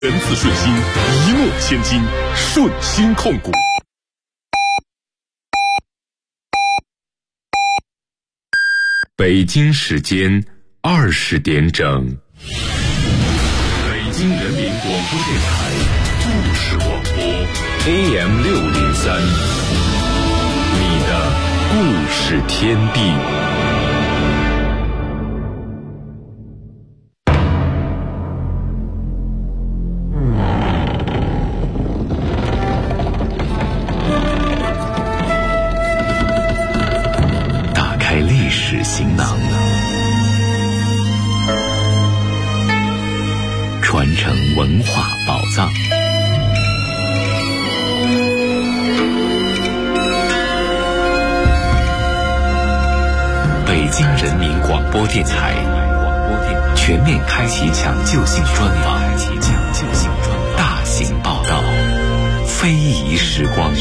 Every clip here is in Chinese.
源自顺心，一诺千金，顺心控股。北京时间20点整，北京人民广播电台故事广播 AM603，你的故事天地。行囊，传承文化宝藏。北京人民广播电台全面开启抢救性专访，大型报道，非遗时光。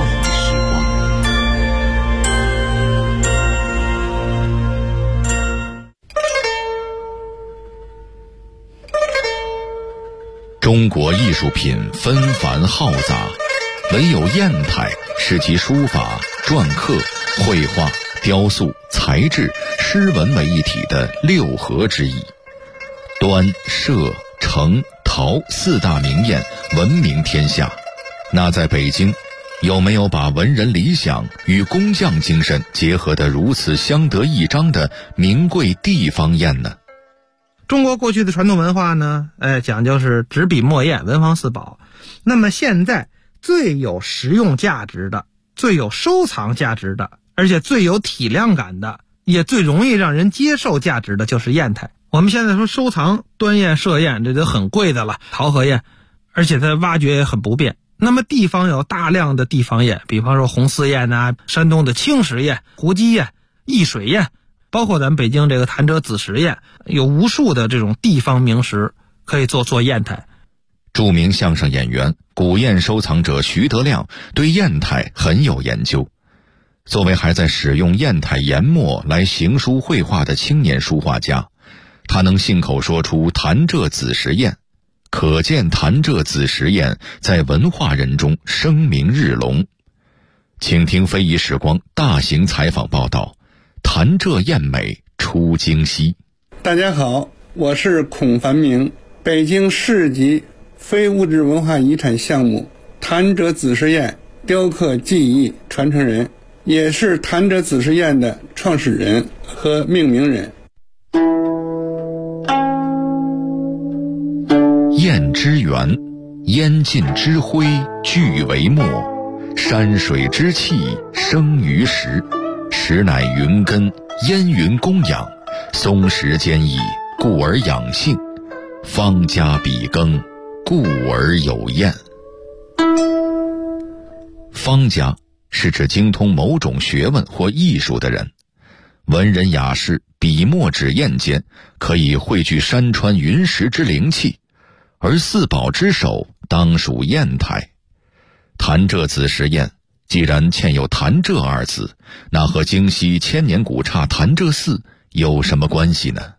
中国艺术品纷繁浩杂，唯有砚台是集书法、篆刻、绘画、雕塑、材质、诗文为一体的六合之一。端、歙、程、陶四大名砚闻名天下，那在北京有没有把文人理想与工匠精神结合得如此相得益彰的名贵地方砚呢？ 中国过去的传统文化呢，讲究是纸笔墨砚文房四宝。那么现在最有实用价值的、最有收藏价值的，而且最有体量感的，也最容易让人接受价值的就是砚台。我们现在说收藏端砚、歙砚，这都很贵的了，陶和砚，而且它挖掘也很不便。那么地方有大量的地方砚，比方说红丝砚啊，山东的青石砚、胡姬砚、易水砚，包括咱们北京这个潭柘子石砚，有无数的这种地方名石可以做砚台。 著名相声演员、古砚收藏者徐德亮对砚台很有研究。作为还在使用砚台研墨来行书绘画的青年书画家，他能信口说出潭柘子石砚，可见潭柘子石砚在文化人中声名日隆。请听非遗时光大型采访报道，潭柘砚美出京西。 大家好，我是孔繁明，北京市级非物质文化遗产项目潭柘子石砚雕刻技艺传承人，也是潭柘子石砚的创始人和命名人。 砚之源，烟尽之灰聚为墨，山水之气生于石，石乃云根，烟云供养，松石坚毅，故而养性，方家比耕，故而有砚。方家是指精通某种学问或艺术的人，文人雅士笔墨纸砚间可以汇聚山川云石之灵气，而四宝之首当属砚台。潭柘子石砚既然嵌有潭柘二字，那和京西千年古刹潭柘寺有什么关系呢？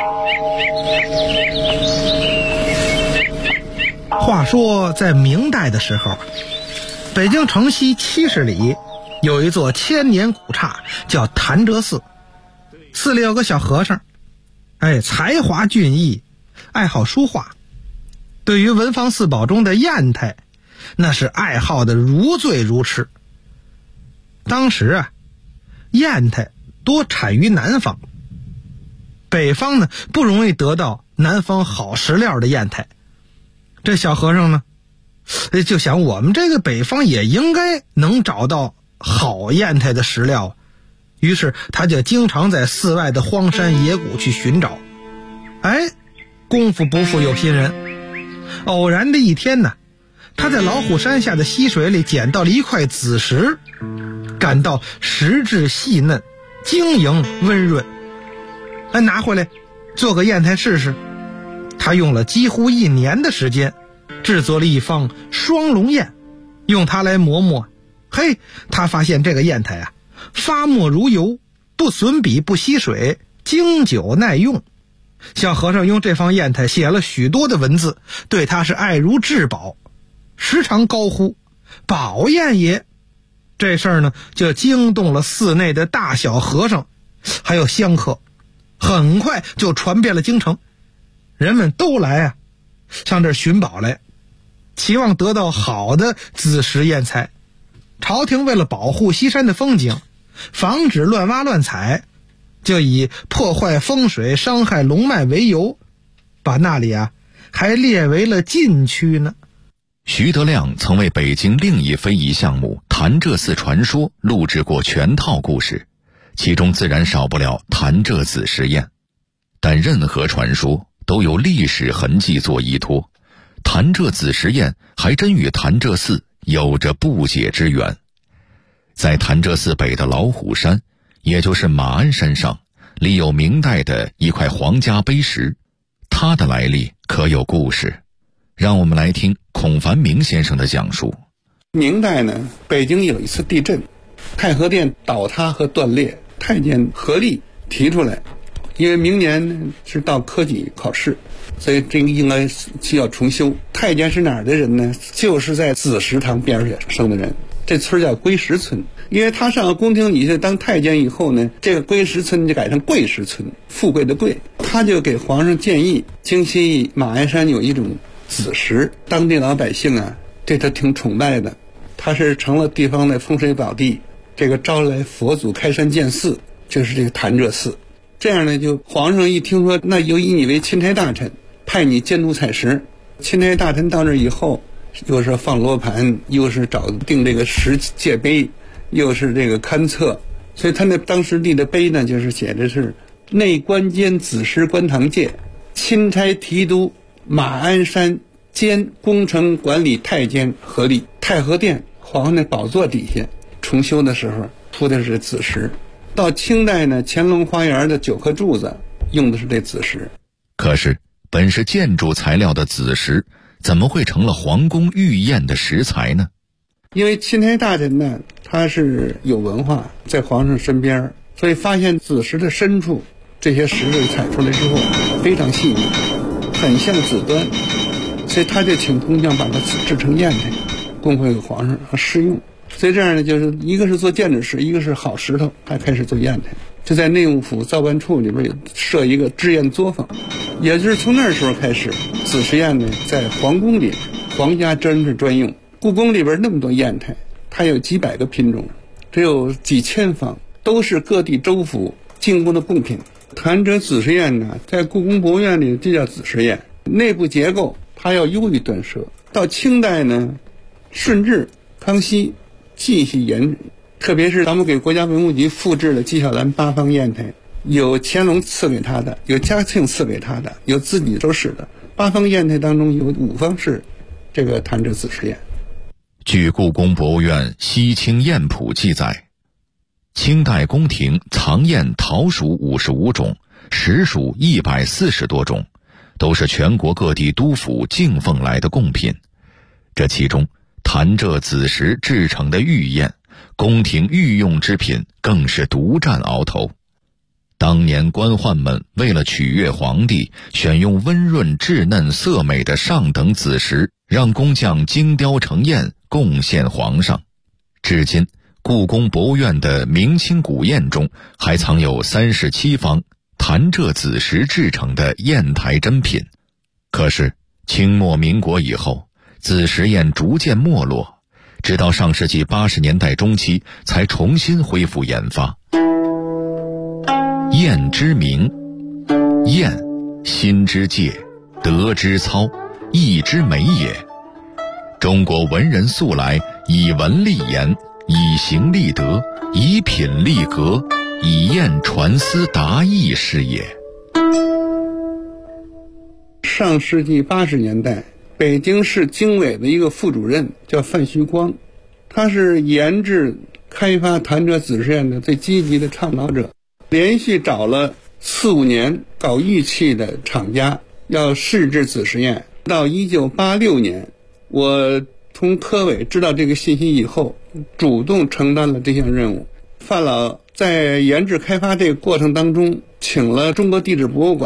话说在明代的时候，北京城西70里有一座千年古刹叫潭柘寺，寺里有个小和尚，才华俊逸，爱好书画，对于文房四宝中的砚台那是爱好的如醉如痴。当时砚台多产于南方，北方呢不容易得到南方好石料的砚台。这小和尚呢就想，我们这个北方也应该能找到好砚台的石料，于是他就经常在寺外的荒山野谷去寻找。功夫不负有心人，偶然的一天呢，他在老虎山下的溪水里捡到了一块紫石，感到石质细嫩，晶莹温润，拿回来做个砚台试试。他用了几乎1年的时间制作了一方双龙砚，用它来磨墨。他发现这个砚台发墨如油，不损笔不吸水，经久耐用。 小和尚用这方砚台写了许多的文字，对他是爱如至宝，时常高呼宝砚也。这事儿呢，就惊动了寺内的大小和尚还有香客，很快就传遍了京城，人们都来上这儿寻宝来，期望得到好的紫石砚材。朝廷为了保护西山的风景，防止乱挖乱采，就以破坏风水、伤害龙脉为由，把那里还列为了禁区呢。 徐德亮曾为北京另一非遗项目潭柘寺传说录制过全套故事，其中自然少不了潭柘紫石砚。但任何传说都有历史痕迹做依托，潭柘紫石砚还真与潭柘寺有着不解之缘。在潭柘寺北的老虎山，也就是马鞍山上，立有明代的一块皇家碑石，它的来历可有故事。让我们来听孔繁明先生的讲述。 明代呢，北京有一次地震，太和殿倒塌和断裂，太监合力提出来，因为明年呢是到科举考试，所以这个应该需要重修。太监是哪儿的人呢？就是在紫石堂边上生的人，这村叫归石村。因为他上了宫廷里去当太监以后呢，这个归石村就改成贵石村，富贵的贵。他就给皇上建议，京西马鞍山有一种紫石，当地老百姓对他挺崇拜的，他是成了地方的风水宝地，这个招来佛祖开山建寺，就是这个潭柘寺。这样呢，就皇上一听说，那就以你为钦差大臣，派你监督采石。钦差大臣到这以后，又是放罗盘，又是找定这个石界碑，又是这个勘测，所以他那当时立的碑呢，就是写的是内官监紫石观堂界，钦差提督马鞍山兼工程管理太监合力。太和殿皇上的宝座底下重修的时候铺的是紫石。到清代呢，乾隆花园的9颗柱子用的是这紫石。 可是本是建筑材料的紫石，怎么会成了皇宫御宴的食材呢？ 因为钦差大臣呢，他是有文化，在皇上身边，所以发现紫石的深处，这些石头采出来之后非常细腻，很像紫砖，所以他就请工匠把它制成砚台，供回给皇上试用。所以这样呢，就是一个是做建筑石，一个是好石头，还开始做砚台。就在内务府造办处里边设一个制砚作坊，也就是从那时候开始，紫石砚呢在皇宫里皇家珍视专用。故宫里边那么多砚台，它有几百个品种，只有几千方，都是各地州府进贡的贡品。潭柘紫石砚呢，在故宫博物院里就叫紫石砚，内部结构它要优于缎蛇。到清代呢，顺治、康熙继续研制，特别是咱们给国家文物局复制了纪晓岚8方砚台，有乾隆赐给他的，有嘉庆赐给他的，有自己手使的。8方砚台当中有5方是这个潭柘紫石砚。 据故宫博物院西清砚谱记载，清代宫廷藏砚陶属55种，实属140多种，都是全国各地督府敬奉来的贡品。这其中潭柘紫石制成的御砚，宫廷御用之品，更是独占鳌头。当年官宦们为了取悦皇帝，选用温润稚嫩色美的上等紫石，让工匠精雕成砚贡献皇上。至今故宫博物院的明清古砚中还藏有37方潭柘紫石制成的砚台珍品。可是清末民国以后，紫石砚逐渐没落，直到上世纪80年代中期才重新恢复研发。砚之名，砚，心之介，德之操，义之美也。中国文人素来以文立言，以形立德，以品立格，以砚传思达意是也。 上世纪80年代，北京市经委的一个副主任叫范徐光，他是研制开发潭柘紫石砚的最积极的倡导者，连续找了4、5年搞玉器的厂家要试制紫石砚。到1986年，我从科委知道这个信息以后，主动承担了这项任务。范老在研制开发这个过程当中，请了中国地质博物馆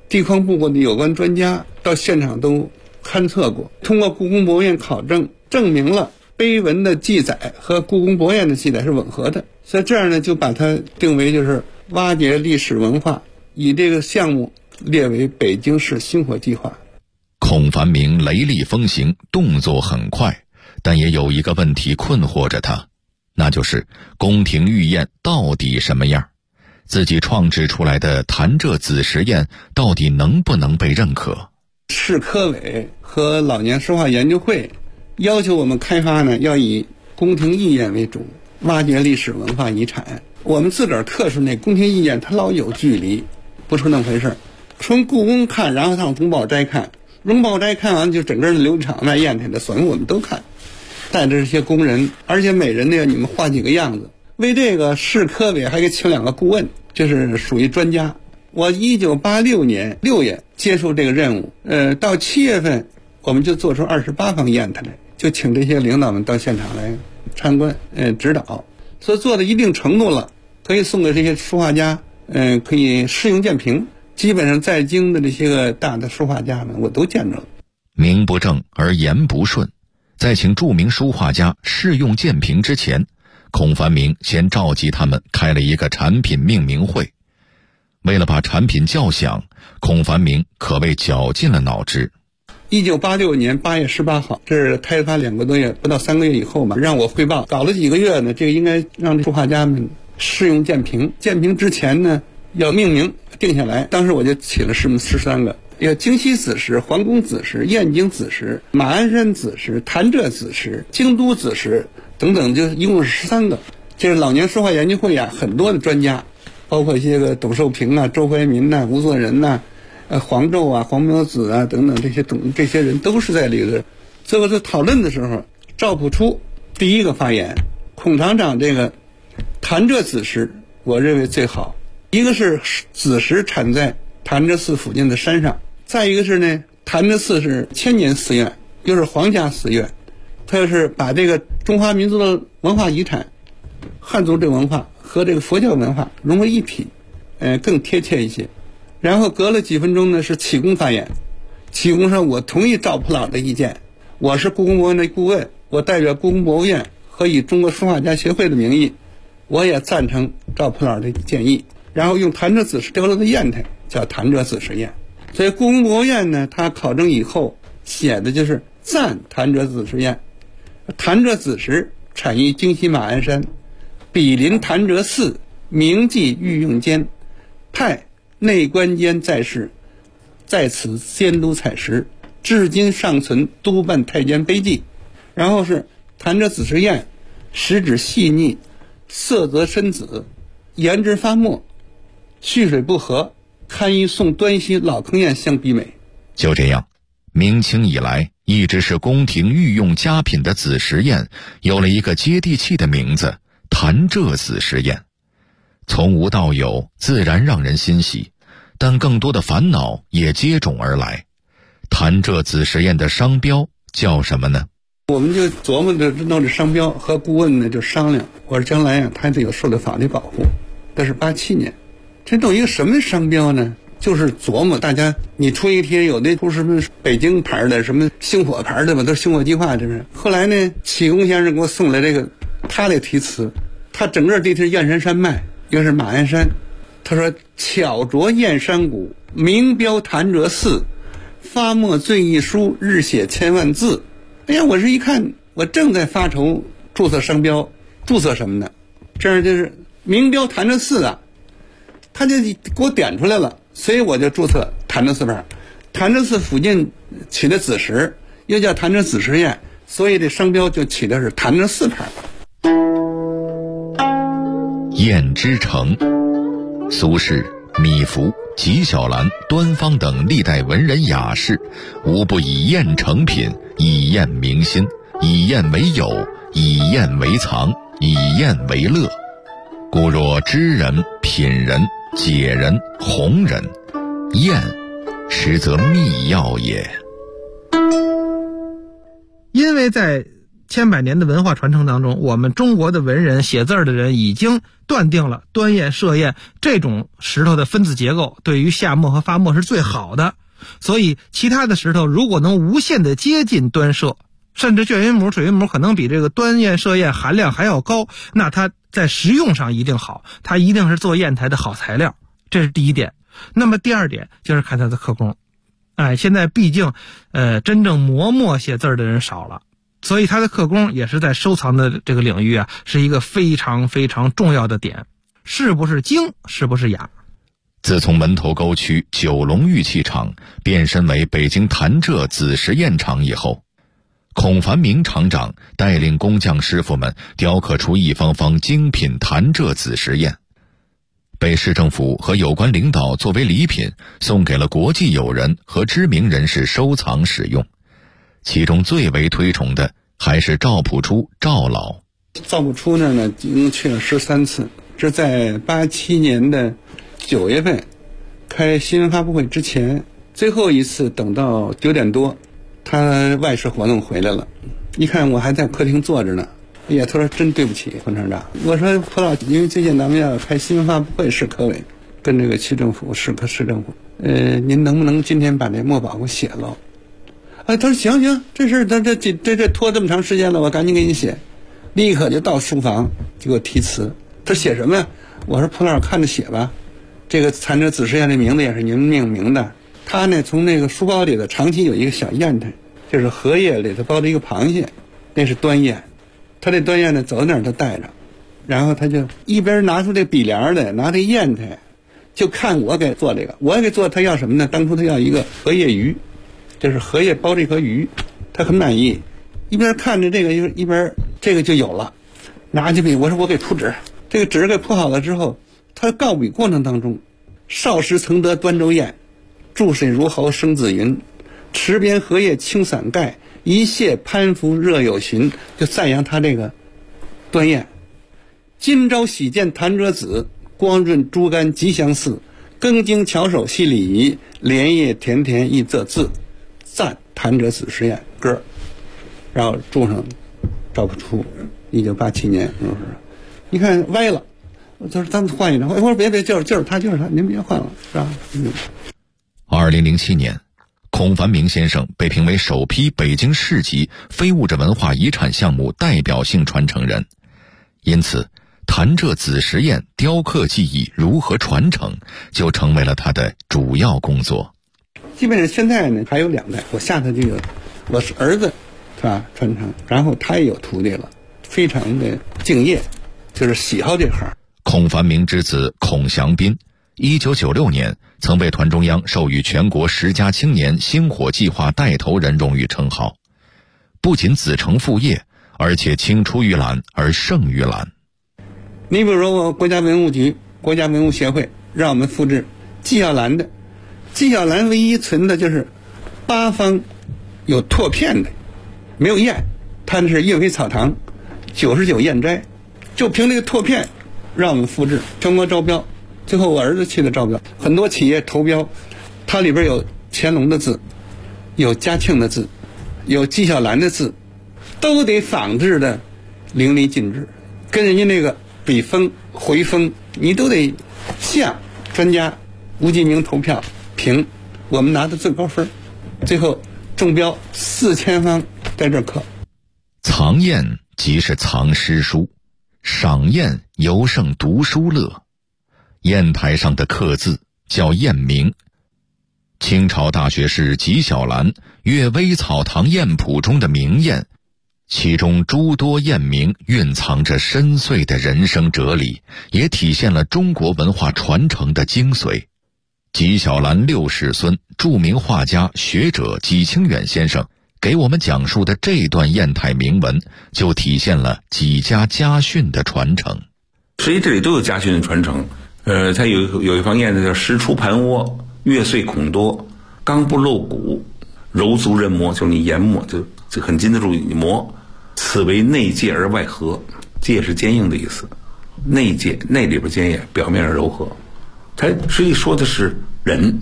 地方部的有关专家到现场都勘测过，通过故宫博物院考证，证明了碑文的记载和故宫博物院的记载是吻合的，所以这样呢就把它定为就是挖掘历史文化，以这个项目列为北京市星火计划。 孔繁明雷厉风行，动作很快，但也有一个问题困惑着他，那就是宫廷御宴到底什么样？自己创制出来的潭柘子时宴到底能不能被认可？ 市科委和老年书画研究会要求我们开发呢，要以宫廷御宴为主，挖掘历史文化遗产。我们自个儿刻出那宫廷御宴，它老有距离，不是那么回事。从故宫看，然后上荣宝斋看，荣宝斋看完就整个的琉璃厂卖砚台的所有我们都看，带着这些工人，而且每人呢你们画几个样子。为这个市科委还给请2个顾问，就是属于专家。我1986年6月接受这个任务，到7月份我们就做出28方砚台来，就请这些领导们到现场来参观，指导。所以做到一定程度了，可以送给这些书画家，可以试用鉴评。基本上在京的这些个大的书画家们，我都见着了。 名不正而言不顺，在请著名书画家试用鉴评之前，孔繁明先召集他们开了一个产品命名会。为了把产品叫响，孔繁明可谓绞尽了脑汁。 1986年8月18号，这是开发2个多月，不到3个月以后吧，让我汇报。搞了几个月呢，这个应该让书画家们试用鉴评。鉴评之前呢，要命名定下来。当时我就起了13个，有京西子时、皇宫子时、燕京子时、马鞍山子时、潭柘子时、京都子时等等，就一共是13个。这是老年书画研究会很多的专家，包括一些个董寿平啊、周怀民呐、吴作人呐、黄胄啊、黄苗子啊等等，这些人都是在里头。最后在讨论的时候，赵朴初第一个发言，孔厂长这个潭柘子时我认为最好。一个是子时产在潭柘寺附近的山上，再一个是呢，潭柘寺是千年寺院，又是皇家寺院，它又是把这个中华民族的文化遗产、汉族这个文化和这个佛教文化融为一体，更贴切一些。然后隔了几分钟呢，是启功发言。启功说：“我同意赵普老的意见，我是故宫博物院的顾问，我代表故宫博物院和以中国书画家协会的名义，我也赞成赵普老的建议。”然后用潭柘子时雕了的砚台叫潭柘子时砚。所以故宫博物院呢，他考证以后写的就是赞潭柘子时砚。潭柘子时产于京西马鞍山，毗邻潭柘寺，铭记御用监，派内官监在世，在此监督采石，至今尚存督办太监碑记。然后是潭柘子时砚，实质细腻，色泽深紫，颜质发墨，蓄水不和，堪与宋端熙老坑砚相比美。 就这样，明清以来一直是宫廷御用佳品的子时砚有了一个接地气的名字——潭柘子时砚。从无到有，自然让人欣喜，但更多的烦恼也接踵而来。潭柘子时砚的商标叫什么呢？ 我们就琢磨着弄这商标，和顾问呢就商量，我说将来他得有受到法律保护。这是87年，这弄一个什么商标呢？就是琢磨大家，你出一天有的出什么北京牌的，什么星火牌的吧，都是星火计划，这是。后来呢，启功先生给我送来这个他的题词，他整个这是燕山山脉，又是马鞍山，他说巧琢燕山谷，名标潭柘寺，发墨最一书，日写千万字。哎呀，我是一看，我正在发愁注册商标，注册什么呢？这样就是名标潭柘寺啊，他就给我点出来了，所以我就注册潭柘寺牌。潭柘寺附近起的子时，又叫潭柘子时砚，所以这商标就起的是潭柘寺牌。 砚之城，苏轼、米芾、纪晓岚、端方等历代文人雅士，无不以砚成品，以砚明心，以砚为友，以砚为藏，以砚为乐。故若知人、品人、解人、弘人，砚实则秘药也。 因为在千百年的文化传承当中，我们中国的文人写字的人已经断定了端砚、歙砚这种石头的分子结构对于下墨和发墨是最好的，所以其他的石头如果能无限的接近端歙，甚至绢云母、水云母可能比这个端砚、歙砚含量还要高，那它在实用上一定好，它一定是做砚台的好材料，这是第一点。那么第二点就是看它的刻工。现在毕竟真正磨墨写字的人少了，所以它的刻工也是在收藏的这个领域啊，是一个非常非常重要的点。是不是精，是不是雅？ 自从门头沟区九龙玉器厂变身为北京潭柘紫石砚厂以后，孔繁明厂长带领工匠师傅们雕刻出一方方精品潭柘紫石砚，被市政府和有关领导作为礼品送给了国际友人和知名人士收藏使用。其中最为推崇的还是赵朴初赵老。 赵朴初呢一共去了13次，这在87年的9月份开新闻发布会之前，最后一次等到9点多，他外事活动回来了，一看我还在客厅坐着呢，他说真对不起冯厂长。我说蒲老，因为最近咱们要开新闻发布会，市科委跟这个区政府市政府，您能不能今天把这墨宝给我写了？他说行，这事这拖这么长时间了，我赶紧给你写。立刻就到书房就给我题词。他写什么呀？我说蒲老看着写吧，这个潭柘紫石砚的名字也是您命名的。他呢从那个书包里头长期有一个小砚台，就是荷叶里头包着一个螃蟹，那是端砚。他这端砚呢走到哪儿都带着，然后他就一边拿出这笔帘来，拿这砚台，就看我给做这个。我给做他要什么呢？当初他要一个荷叶鱼，就是荷叶包着一颗鱼，他很满意。一边看着这个一边这个就有了，拿起笔我说我给铺纸，这个纸给铺好了之后，他告笔过程当中，少时曾得端州砚，注水如毫生紫云，池边荷叶轻伞盖，一泻攀附热有寻，就赞扬他这个端砚。今朝喜见潭柘紫，光润珠干极相似，更精巧手细礼仪，莲叶甜甜亦仄字，赞潭柘紫石砚歌。然后注上赵朴初1987年，你看歪了，就是咱们换一张。我说别，就是他，您别换了，是吧 ？2007年，孔繁明先生被评为首批北京市级非物质文化遗产项目代表性传承人，因此潭柘紫石砚雕刻技艺如何传承，就成为了他的主要工作。 基本上现在呢还有2代，我下头就有我是儿子，是吧？传承，然后他也有徒弟了，非常的敬业，就是喜好这行。 孔繁明之子孔祥斌1996年曾被团中央授予全国10佳青年星火计划带头人荣誉称号，不仅子承父业，而且青出于蓝而胜于蓝。 你比如说我国家文物局、国家文物协会让我们复制纪晓岚的，纪晓岚唯一存的就是8方有拓片的，没有砚，他是岳飞草堂99砚斋，就凭这个拓片让我们复制，全国招标，最后我儿子去的招标，很多企业投标，它里边有乾隆的字，有嘉庆的字，有纪晓岚的字，都得仿制的淋漓尽致，跟人家那个笔锋回锋你都得像。专家吴继明投票评，我们拿的最高分，最后中标4000方在这刻。 藏砚即是藏诗书，赏砚尤胜读书乐。砚台上的刻字叫砚名。清朝大学士纪晓岚《岳微草堂砚谱》中的名砚，其中诸多砚名蕴藏着深邃的人生哲理，也体现了中国文化传承的精髓。纪晓岚6世孙、著名画家学者纪清远先生给我们讲述的这段砚台铭文，就体现了纪家家训的传承。 实际这里都有家训的传承。它有一方砚子叫石出盘窝，月碎孔多，刚不露骨，柔足人磨，就是你研磨就很经得住你磨。此为内介而外和，介是坚硬的意思，内介内里边坚硬，表面上柔和。它实际说的是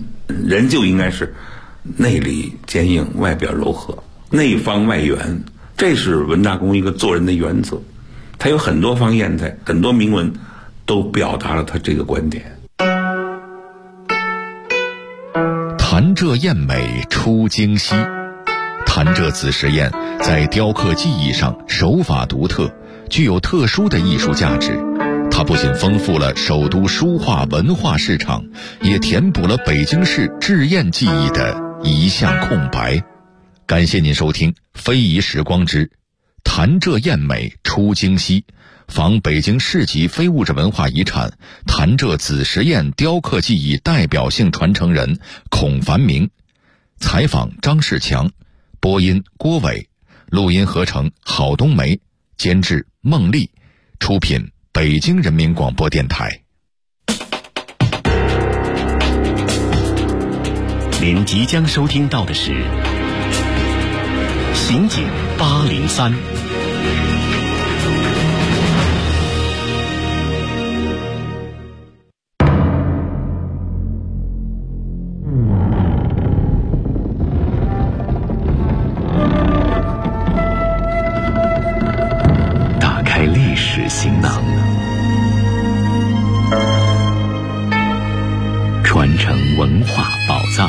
人就应该是内里坚硬，外表柔和，内方外圆， 这是文大公一个做人的原则。他有很多方砚台，很多铭文都表达了他这个观点。 潭柘砚美出京西。潭柘子时砚在雕刻技艺上手法独特，具有特殊的艺术价值。它不仅丰富了首都书画文化市场，也填补了北京市制砚技艺的一项空白。感谢您收听《非遗时光之潭柘砚美出京西》，访北京市级非物质文化遗产潭柘子时砚雕刻技艺代表性传承人孔繁明。采访张世强，播音郭伟，录音合成郝冬梅，监制孟丽，出品北京人民广播电台。 您即将收听到的是刑警803。打开历史行囊，传承文化宝藏。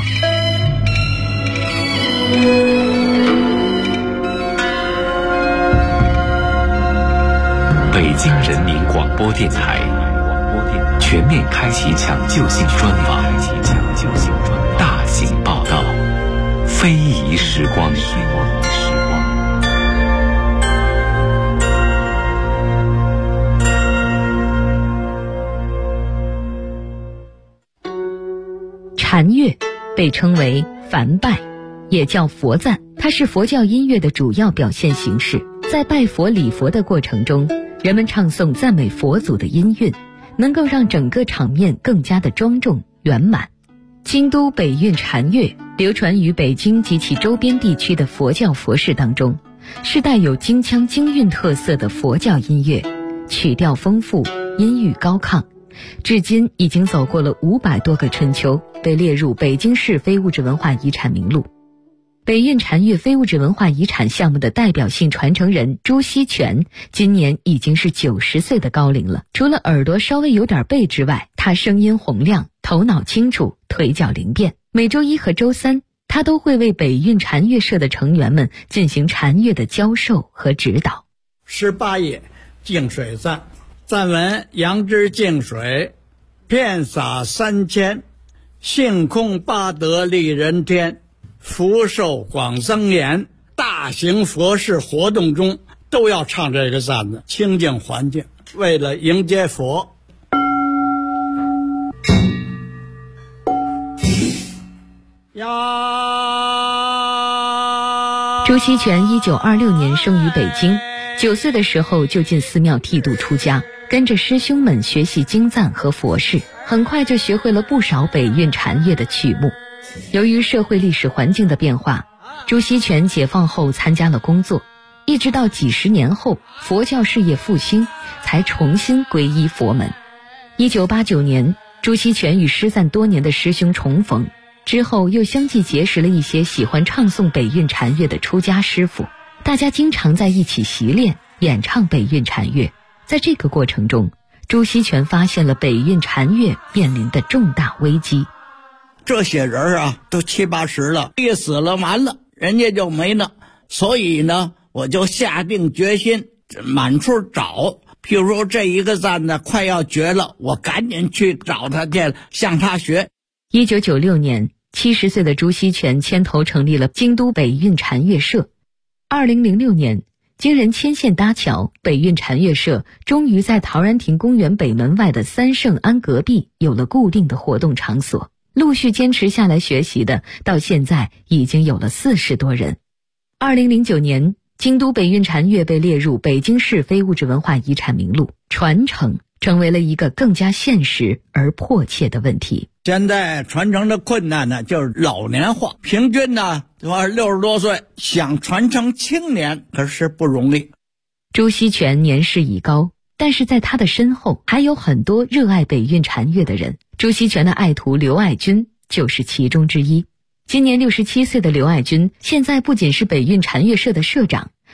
北京人民广播电台全面开启抢救性专访，大型报道，非遗时光。 禅乐被称为梵拜，也叫佛赞，它是佛教音乐的主要表现形式。在拜佛礼佛的过程中，人们唱诵赞美佛祖的音韵，能够让整个场面更加的庄重圆满。京都北韵禅乐流传于北京及其周边地区的佛教佛事当中，是带有京腔京韵特色的佛教音乐，曲调丰富，音域高亢，至今已经走过了500多个春秋，被列入北京市非物质文化遗产名录。北韵禅乐非物质文化遗产项目的代表性传承人朱锡全今年已经是90岁的高龄了。除了耳朵稍微有点背之外，他声音洪亮，头脑清楚，腿脚灵便。每周一和周三，他都会为北韵禅乐社的成员们进行禅乐的教授和指导。 18页净水赞，赞文：杨枝净水，遍洒3000，性空八德利人天，福寿广增延。大型佛事活动中都要唱这个赞子，清净环境，为了迎接佛。 朱锡全1926年生于北京，9岁的时候就进寺庙剃度出家，跟着师兄们学习经赞和佛事，很快就学会了不少北韵禅乐的曲目。由于社会历史环境的变化，朱锡全解放后参加了工作，一直到几十年后佛教事业复兴，才重新皈依佛门。1989年，朱锡全与失散多年的师兄重逢，之后又相继结识了一些喜欢唱诵北韵禅乐的出家师傅，大家经常在一起习练演唱北韵禅乐。在这个过程中，朱锡全发现了北韵禅乐面临的重大危机。 这些人啊，都70、80了，一死了完了，人家就没了。所以呢，我就下定决心满处找。譬如说这一个赞呢快要绝了，我赶紧去找他去，向他学。 1996年，70岁的朱锡全牵头成立了京都北韵禅乐社。2006年，经人牵线搭桥，北韵禅乐社终于在陶然亭公园北门外的三圣庵隔壁有了固定的活动场所。陆续坚持下来学习的，到现在已经有了40多人。2009年，京都北韵禅乐被列入北京市非物质文化遗产名录，传承成为了一个更加现实而迫切的问题。 现在传承的困难呢，就是老年化，平均呢60多岁，想传承青年可是不容易。 朱锡全年事已高，但是在他的身后还有很多热爱北韵禅乐的人。朱锡全的爱徒刘爱军就是其中之一。今年67岁的刘爱军，现在不仅是北韵禅乐社的社长，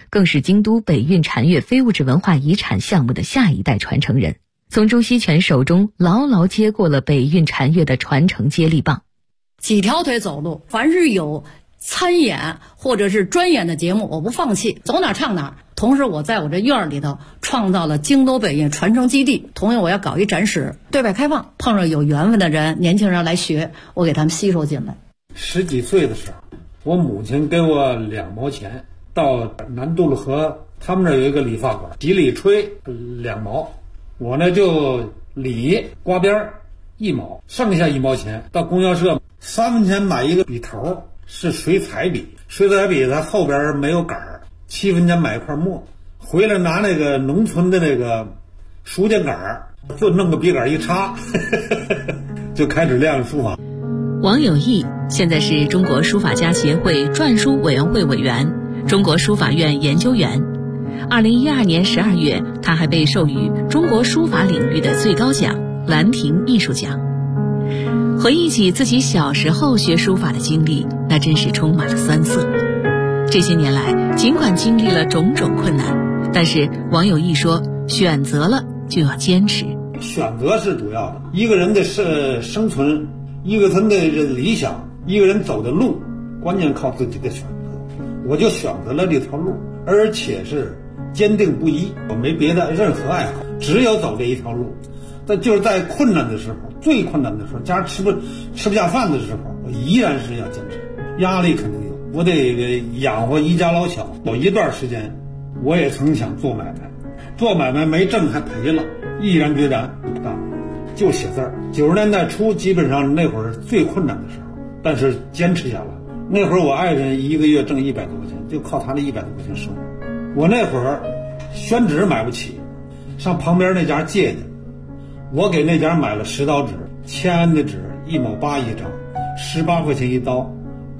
更是京都北运禅乐非物质文化遗产项目的下一代传承人，从朱锡全手中牢牢接过了北运禅乐的传承接力棒。 几条腿走路，凡是有参演或者是专演的节目，我不放弃，走哪唱哪。同时我在我这院里头创造了京都北运传承基地，同样我要搞一展示，对外开放，碰上有缘分的人，年轻人来学，我给他们吸收进来。 10几岁的时候，我母亲给我2毛钱，到南渡路河他们那有一个理发馆，洗里吹2毛，我呢就理刮边1毛，剩下1毛钱到供销社3分钱买一个笔头，是水彩笔，水彩笔它后边没有杆儿，7分钱买一块墨，回来拿那个农村的那个书架杆儿，就弄个笔杆一插就开始练书法。 王有义现在是中国书法家协会篆书委员会委员、中国书法院研究员。2012年12月，他还被授予中国书法领域的最高奖兰亭艺术奖。回忆起自己小时候学书法的经历，那真是充满了酸涩。这些年来，尽管经历了种种困难，但是王有义说，选择了就要坚持。 选择是主要的，一个人的生存，一个人的理想，一个人走的路，关键靠自己的选择。我就选择了这条路，而且是坚定不移，我没别的任何爱好，只有走这一条路。但就是在困难的时候，最困难的时候，家吃不下饭的时候，我依然是要坚持。压力肯定有，我得养活一家老小。有一段时间，我也曾想做买卖，做买卖没挣还赔了，毅然决然不干，就写字儿。90年代初，基本上那会儿最困难的时候，但是坚持下来。那会儿我爱人一个月挣100多块钱，就靠他那100多块钱生活。我那会儿宣纸买不起，上旁边那家借去。我给那家买了10刀纸，铅的纸1毛8一张，18块钱一刀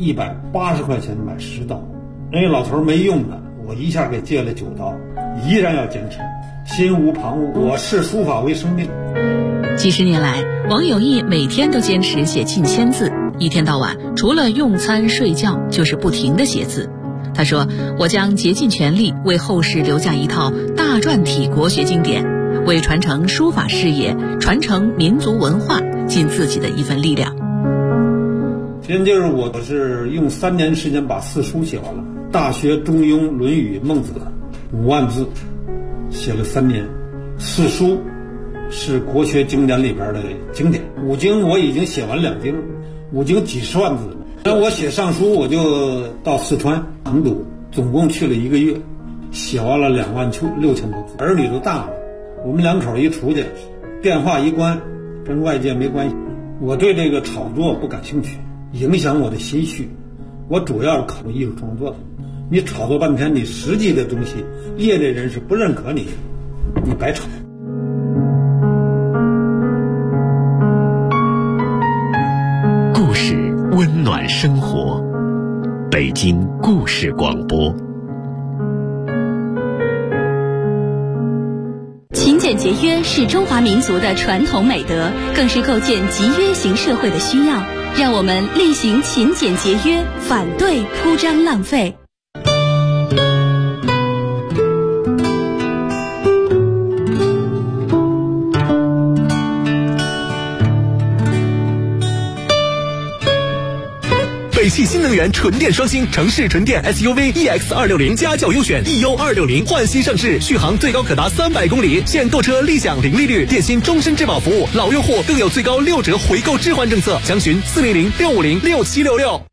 ，180块钱买10刀。人家老头没用的，我一下给借了9刀，依然要坚持，心无旁骛。我视书法为生命。 几十年来，王有义每天都坚持写近1000字，一天到晚除了用餐睡觉，就是不停地写字。他说：“我将竭尽全力为后世留下一套大篆体国学经典，为传承书法事业、传承民族文化尽自己的一份力量。” 现就是我是用3年时间把4书写完了，《大学》《中庸》《论语》《孟子》5万字，写了3年。4书是国学经典里边的经典，5经我已经写完2经，5经几十万字了。那我写上书，我就到四川成都，总共去了1个月，写完了26000多字。儿女都大了，我们2口一出去，电话一关，跟外界没关系。我对这个炒作不感兴趣，影响我的心绪。我主要是考虑艺术创作的。你炒作半天，你实际的东西，业内人士不认可你，你白炒。 故事温暖生活，北京故事广播。 勤俭节约是中华民族的传统美德，更是构建集约型社会的需要。让我们力行勤俭节约，反对铺张浪费。 北汽新能源纯电双星城市纯电 SUV EX260家轿优选 EU260 换新上市，续航最高可达300公里，现购车立享零利率，电信终身质保服务，老用户更有最高6折回购置换政策，详询400-650-6766。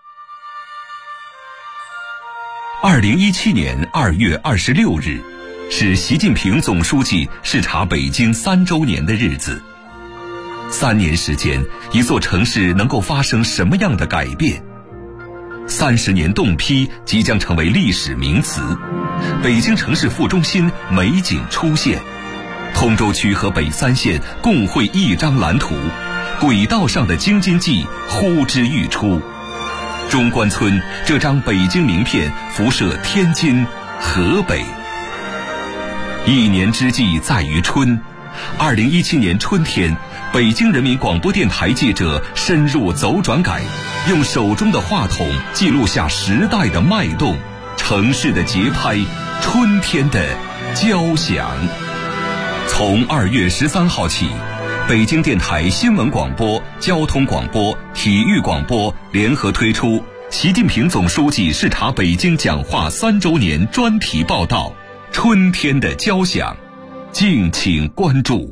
2017年2月26日，是习近平总书记视察北京3周年的日子。3年时间，一座城市能够发生什么样的改变？30年冻批即将成为历史名词，北京城市副中心美景出现，通州区和北3县共绘一张蓝图，轨道上的京津冀呼之欲出。中关村这张北京名片辐射天津、河北。一年之计在于春，2017年春天，北京人民广播电台记者深入走转改，用手中的话筒记录下时代的脉动， 城市的节拍，春天的交响。从2月13号起，北京电台新闻广播、交通广播、体育广播联合推出习近平总书记视察北京讲话3周年专题报道《春天的交响》，敬请关注。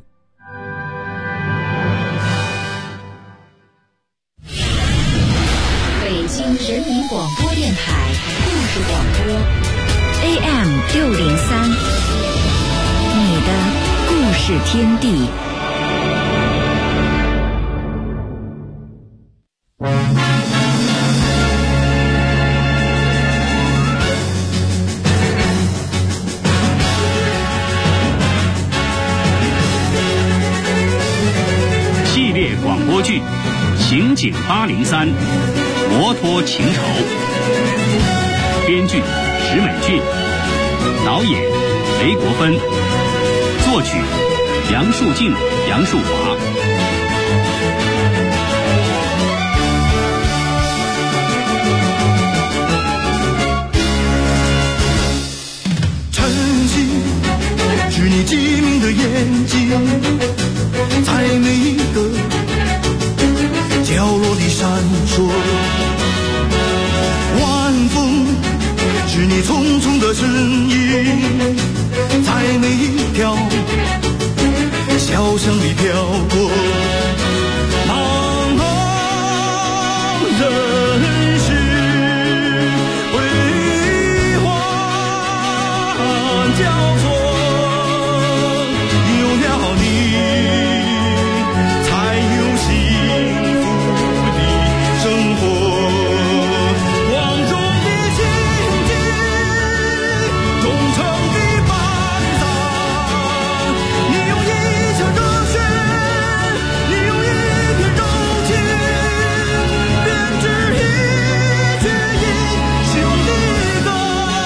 北京人民广播电台故事广播 AM603，你的故事天地。 系列广播剧《刑警803》，摩托情仇。编剧石美俊，导演雷国芬，作曲杨树静、杨树华。 晨曦是你机敏的眼睛，在每一个角落里闪烁。晚风是你匆匆的身影，在每一条小巷里飘过。茫茫人世辉煌交错，有了你才有幸福的生活。光荣的心境，忠诚的班长，你用一腔热血，你用一片柔情，编织一曲英雄的歌。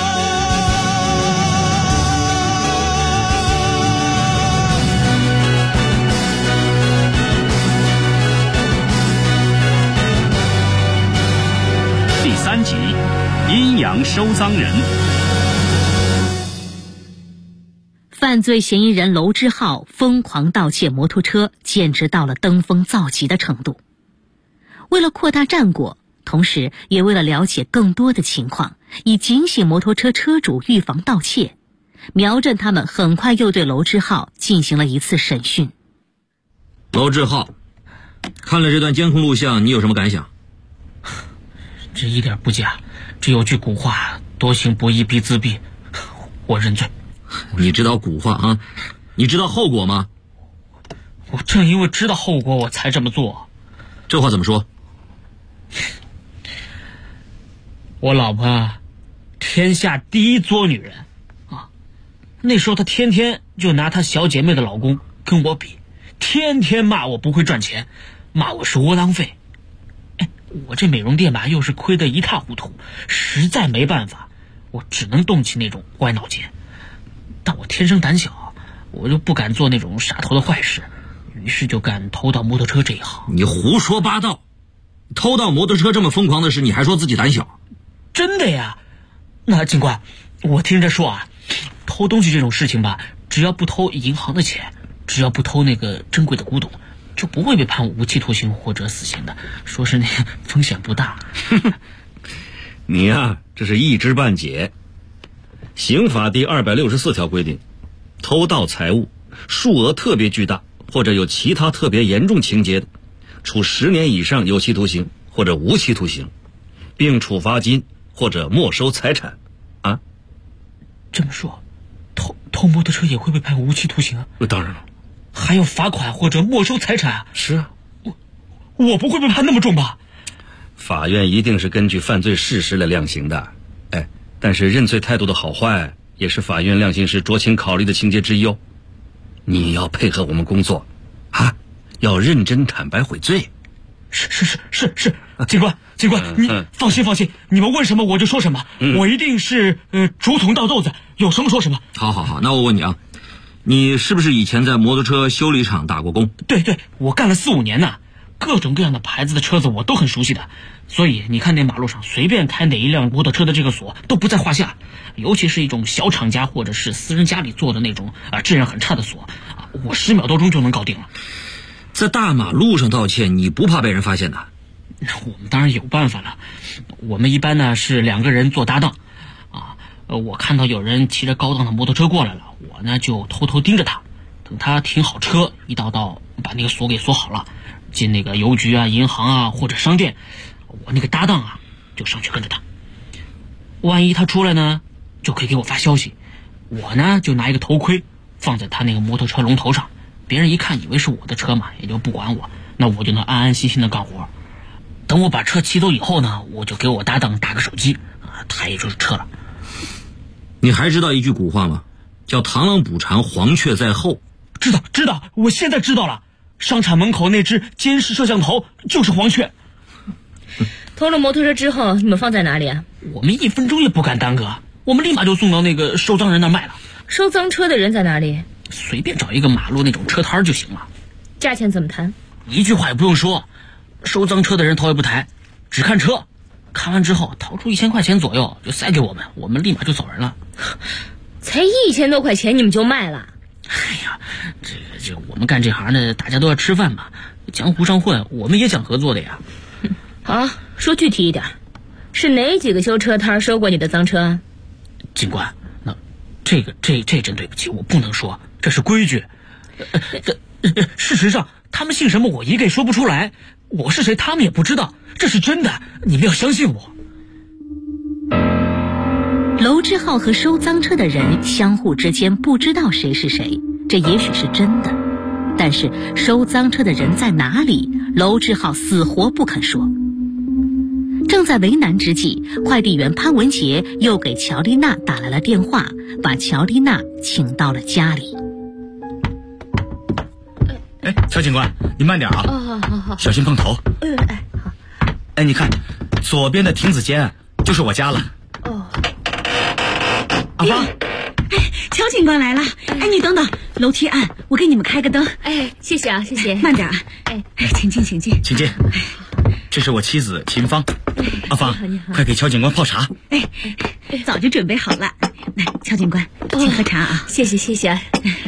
第3集，阴阳收赃人。 犯罪嫌疑人娄之浩疯狂盗窃摩托车，简直到了登峰造极的程度。为了扩大战果，同时也为了了解更多的情况，以警醒摩托车车主预防盗窃，苗震他们很快又对娄之浩进行了一次审讯。 娄之浩，看了这段监控录像，你有什么感想？ 这一点不假，只有句古话，多行不义必自毙，我认罪。 你知道古话啊？你知道后果吗？ 我正因为知道后果，我才这么做。 这话怎么说？ 我老婆啊，天下第一作女人啊！那时候她天天就拿她小姐妹的老公跟我比，天天骂我不会赚钱，骂我是窝囊废。我这美容店吧，又是亏得一塌糊涂，实在没办法，我只能动起那种歪脑筋。但我天生胆小，我就不敢做那种傻头的坏事，于是就干偷盗摩托车这一行。 你胡说八道！偷盗摩托车这么疯狂的事，你还说自己胆小？ 真的呀！那警官，我听着说啊，偷东西这种事情吧，只要不偷银行的钱，只要不偷那个珍贵的古董，就不会被判无期徒刑或者死刑的，说是那风险不大。 你呀，这是一知半解。刑法第264条规定，偷盗财物数额特别巨大或者有其他特别严重情节的，处10年以上有期徒刑或者无期徒刑，并处罚金或者没收财产。啊？ 这么说，偷摩托车也会被判无期徒刑啊？ 当然了。 还有罚款或者没收财产啊？ 是啊。 我不会被判那么重吧？ 法院一定是根据犯罪事实来量刑的。但是认罪态度的好坏也是法院量刑时酌情考虑的情节之一哦。你要配合我们工作啊，要认真坦白悔罪。 是，警官，你放心，你们问什么我就说什么，我一定是竹筒倒豆子，有什么说什么。 好，那我问你啊，你是不是以前在摩托车修理厂打过工？ 对，我干了4-5年呢。 各种各样的牌子的车子我都很熟悉的，所以你看那马路上随便开哪一辆摩托车的这个锁都不在话下，尤其是一种小厂家或者是私人家里做的那种质量很差的锁，我10秒多钟就能搞定了。 在大马路上盗窃，你不怕被人发现的？ 我们当然有办法了，我们一般呢是2个人做搭档，我看到有人骑着高档的摩托车过来了，我呢就偷偷盯着他，等他停好车，一道道把那个锁给锁好了，进那个邮局啊、银行啊或者商店，我那个搭档就上去跟着他。万一他出来呢，就可以给我发消息，我呢就拿一个头盔放在他那个摩托车龙头上，别人一看以为是我的车嘛，也就不管我，那我就能安安心心的干活。等我把车骑走以后呢，我就给我搭档打个手机，他也就是撤了。 你还知道一句古话吗？叫螳螂捕蝉，黄雀在后。 知道，我现在知道了。商场门口那只监视摄像头就是黄雀。 偷了摩托车之后，你们放在哪里啊？ 我们1分钟也不敢耽搁，我们立马就送到那个收赃人那卖了。 收赃车的人在哪里？ 随便找一个马路那种车摊就行了。 价钱怎么谈？ 一句话也不用说，收赃车的人头也不抬，只看车，看完之后掏出1000块钱左右就塞给我们，我们立马就走人了。 才1000多块钱你们就卖了？ 哎呀，这我们干这行的，大家都要吃饭嘛，江湖上混，我们也讲合作的呀。 好，说具体一点，是哪几个修车摊收过你的赃车？ 警官，那这真对不起，我不能说，这是规矩。事实上他们姓什么我一个也说不出来，我是谁他们也不知道，这是真的，你们要相信我。 娄志浩和收赃车的人相互之间不知道谁是谁，这也许是真的，但是收赃车的人在哪里，娄志浩死活不肯说。正在为难之际，快递员潘文杰又给乔丽娜打来了电话，把乔丽娜请到了家里。 乔警官，你慢点啊！好，小心碰头。好。你看，左边的亭子间就是我家了。阿芳， 乔警官来了。你等等，楼梯暗，我给你们开个灯。 谢谢啊，谢谢。 慢点啊。请进，请进， 请进。这是我妻子秦芳。阿芳，快给乔警官泡茶。 早就准备好了。来，乔警官，请喝茶啊。 谢谢啊。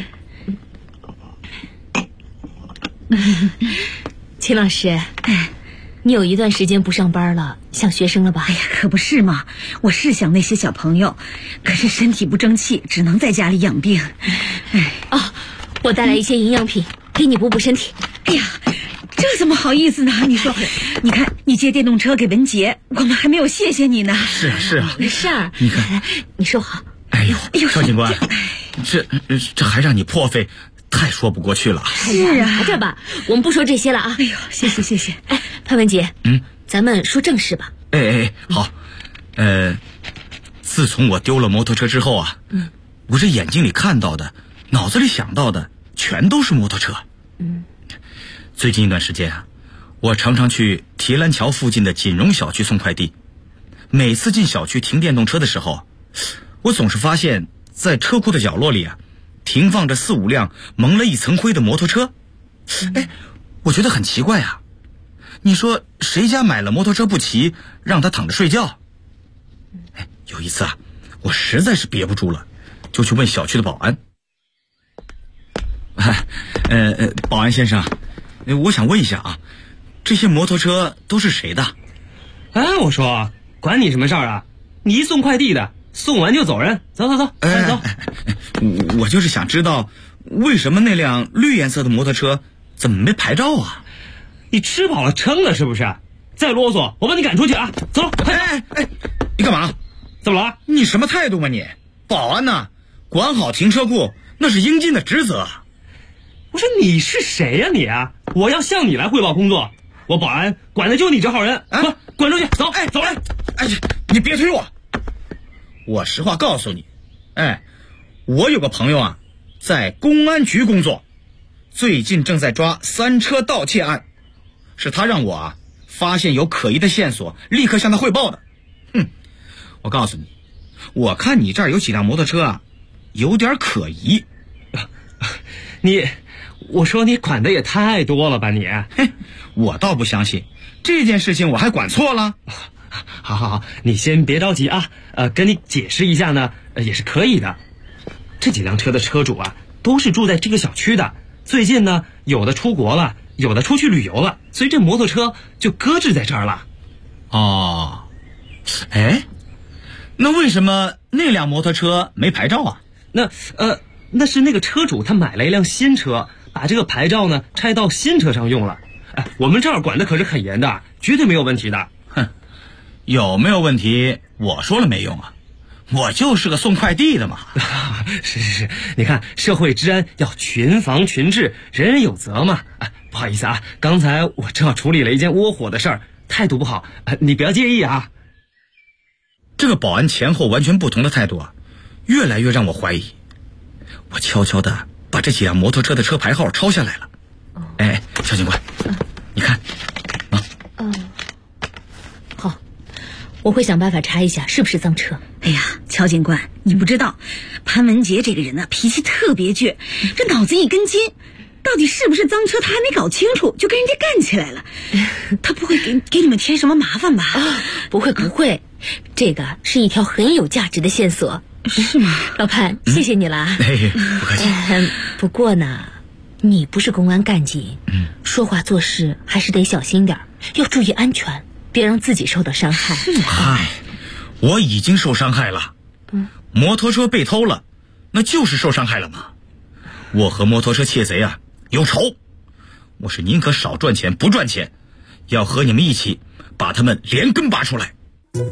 秦老师，你有一段时间不上班了，像学生了吧？ 可不是嘛，我是想那些小朋友，可是身体不争气，只能在家里养病。 我带来一些营养品给你补补身体。 这怎么好意思呢？你说，你看你借电动车给文杰，我们还没有谢谢你呢。 是啊， 没事儿。 你看， 你收好。 乔警官，这还让你破费，太说不过去了。 是啊， 拿着吧，我们不说这些了啊。 谢谢。 潘文杰，咱们说正事吧。 好。自从我丢了摩托车之后啊，我这眼睛里看到的，脑子里想到的，全都是摩托车。最近一段时间啊，我常常去铁栏桥附近的锦荣小区送快递。每次进小区停电动车的时候，我总是发现，在车库的角落里啊，停放着4-5辆蒙了一层灰的摩托车。我觉得很奇怪啊。你说谁家买了摩托车不骑，让他躺着睡觉？有一次啊，我实在是憋不住了，就去问小区的保安。保安先生，我想问一下啊，这些摩托车都是谁的？ 我说管你什么事儿啊，你一送快递的，送完就走人，走。 我就是想知道，为什么那辆绿颜色的摩托车怎么没牌照啊？ 你吃饱了撑了是不是？再啰嗦我把你赶出去啊！走， 你干嘛？ 怎么了？ 你什么态度吗你？保安呢？管好停车库那是应尽的职责。 我说你是谁呀你啊？我要向你来汇报工作，我保安管的就你这号人，滚出去，走人！ 你别推我。我实话告诉你，我有个朋友啊，在公安局工作，最近正在抓3车盗窃案，是他让我啊发现有可疑的线索，立刻向他汇报的。我告诉你，我看你这儿有几辆摩托车啊，有点可疑。 我说你管的也太多了吧你？ 嘿，我倒不相信这件事情我还管错了。 好，你先别着急啊，跟你解释一下呢，也是可以的。这几辆车的车主啊，都是住在这个小区的。最近呢，有的出国了，有的出去旅游了，所以这摩托车就搁置在这儿了。 哦，哎，那为什么那辆摩托车没牌照啊？ 那是那个车主他买了一辆新车，把这个牌照呢拆到新车上用了。哎，我们这儿管的可是很严的，绝对没有问题的。 哼，有没有问题我说了没用啊，我就是个送快递的嘛。 是，你看社会治安要群防群治，人人有责嘛。不好意思啊，刚才我正好处理了一件窝火的事儿，态度不好，你不要介意啊。 这个保安前后完全不同的态度啊，越来越让我怀疑。我悄悄地把这几辆摩托车的车牌号抄下来了。哎，肖警官，你看好，我会想办法查一下是不是赃车。 哎呀，乔警官，你不知道，潘文杰这个人呢，脾气特别倔，这脑子一根筋，到底是不是赃车他还没搞清楚，就跟人家干起来了。他不会给你们添什么麻烦吧？ 不会，这个是一条很有价值的线索。 是吗？ 老潘，谢谢你了。 不客气。 不过呢，你不是公安干警，说话做事还是得小心点，要注意安全，别让自己受到伤害。 嗨，我已经受伤害了。摩托车被偷了，那就是受伤害了嘛。我和摩托车窃贼啊有仇，我是宁可少赚钱不赚钱，要和你们一起把他们连根拔出来。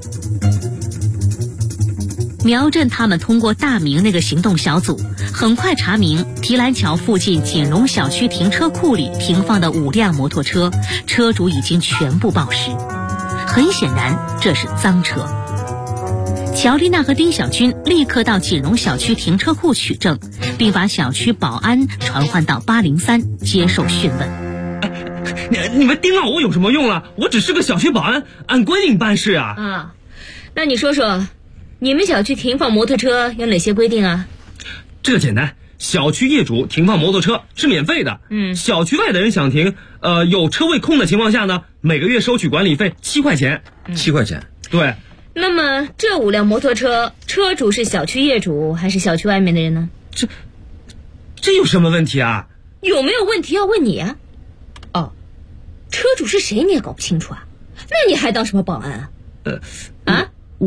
苗振他们通过大明那个行动小组，很快查明提篮桥附近锦荣小区停车库里停放的5辆摩托车，车主已经全部报失。很显然，这是赃车。乔丽娜和丁小军立刻到锦荣小区停车库取证，并把小区保安传唤到803接受讯问。 你们盯上我有什么用啊？我只是个小区保安，按规定办事啊。 那你说说，你们小区停放摩托车有哪些规定啊？ 这个简单，小区业主停放摩托车是免费的。小区外的人想停，有车位空的情况下呢，每个月收取管理费7块钱。 7块钱？ 对。 那么这5辆摩托车，车主是小区业主还是小区外面的人呢？ 这有什么问题啊？ 有没有问题要问你啊？车主是谁你也搞不清楚啊？那你还当什么保安啊？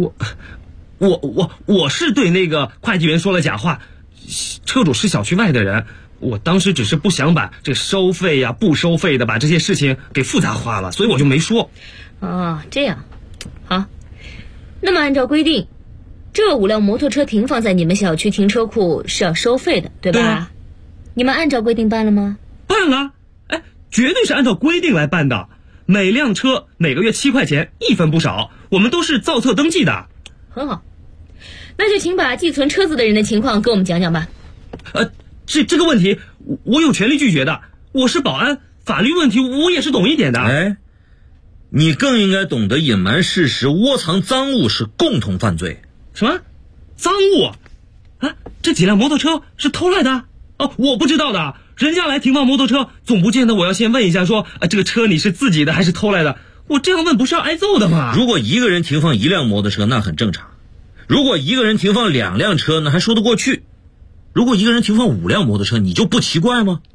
我是对那个快递员说了假话，车主是小区外的人，我当时只是不想把这收费呀、不收费的把这些事情给复杂化了，所以我就没说。 这样，好。那么按照规定，这5辆摩托车停放在你们小区停车库是要收费的，对吧？ 对啊。 你们按照规定办了吗？ 办了，绝对是按照规定来办的。每辆车每个月7块钱，1分不少，我们都是造册登记的。 很好，那就请把寄存车子的人的情况给我们讲讲吧。 这个问题我有权利拒绝的，我是保安，法律问题我也是懂一点的。 你更应该懂得隐瞒事实，窝藏赃物是共同犯罪。 什么？赃物？这几辆摩托车是偷来的？我不知道的。人家来停放摩托车，总不见得我要先问一下说，这个车你是自己的还是偷来的？我这样问不是要挨揍的吗？ 如果一个人停放1辆摩托车，那很正常；如果一个人停放2辆车，那还说得过去；如果一个人停放5辆摩托车，你就不奇怪吗？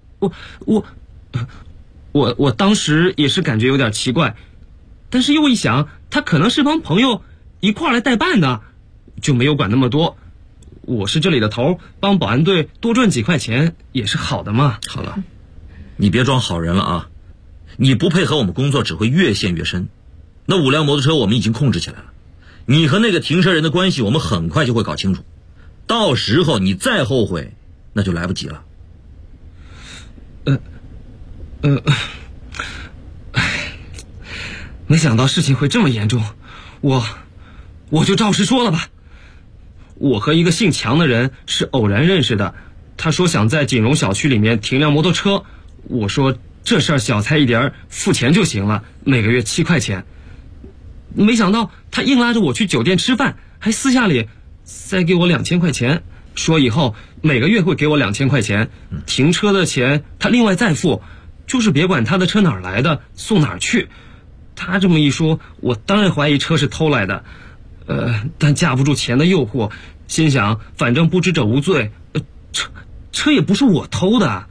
我当时也是感觉有点奇怪，但是又一想，他可能是帮朋友一块来代办的，就没有管那么多。我是这里的头，帮保安队多赚几块钱也是好的嘛。 好了，你别装好人了啊！你不配合我们工作，只会越陷越深。那5辆摩托车我们已经控制起来了，你和那个停车人的关系我们很快就会搞清楚，到时候你再后悔那就来不及了。 没想到事情会这么严重，我就照实说了吧。我和一个姓强的人是偶然认识的，他说想在锦荣小区里面停辆摩托车，我说这事儿小菜一碟，付钱就行了，每个月7块钱。没想到他硬拉着我去酒店吃饭，还私下里塞给我2000块钱。 说以后每个月会给我2000块钱，停车的钱他另外再付，就是别管他的车哪儿来的，送哪儿去。他这么一说，我当然怀疑车是偷来的，但架不住钱的诱惑，心想反正不知者无罪，车也不是我偷的。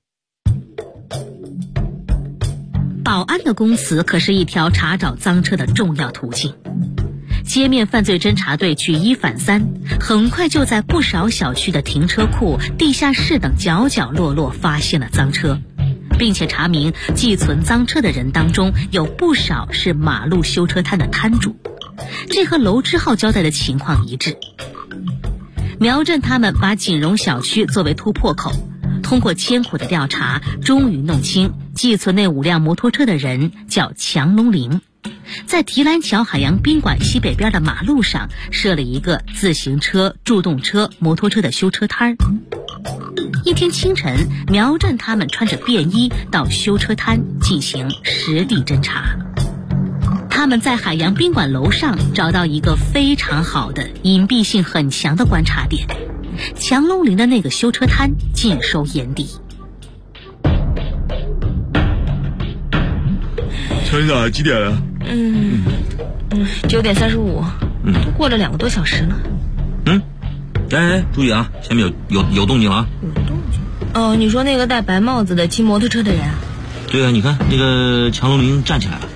保安的供词可是一条查找赃车的重要途径。街面犯罪侦查队举一反三，很快就在不少小区的停车库、地下室等角角落落发现了赃车，并且查明寄存赃车的人当中有不少是马路修车摊的摊主，这和娄之浩交代的情况一致。苗振他们把锦荣小区作为突破口，通过艰苦的调查，终于弄清寄存那5辆摩托车的人叫强龙林，在提篮桥海洋宾馆西北边的马路上设了一个自行车、助动车、摩托车的修车摊儿。一天清晨，苗振他们穿着便衣到修车摊进行实地侦查。他们在海洋宾馆楼上找到一个非常好的、隐蔽性很强的观察点，强龙林的那个修车摊尽收眼底。 陈长几点了 ？9点35，都过了2个多小时了。 哎，注意啊，前面有动静了啊！ 有动静？哦，你说那个戴白帽子的骑摩托车的人啊？ 对啊，你看那个强龙林站起来了。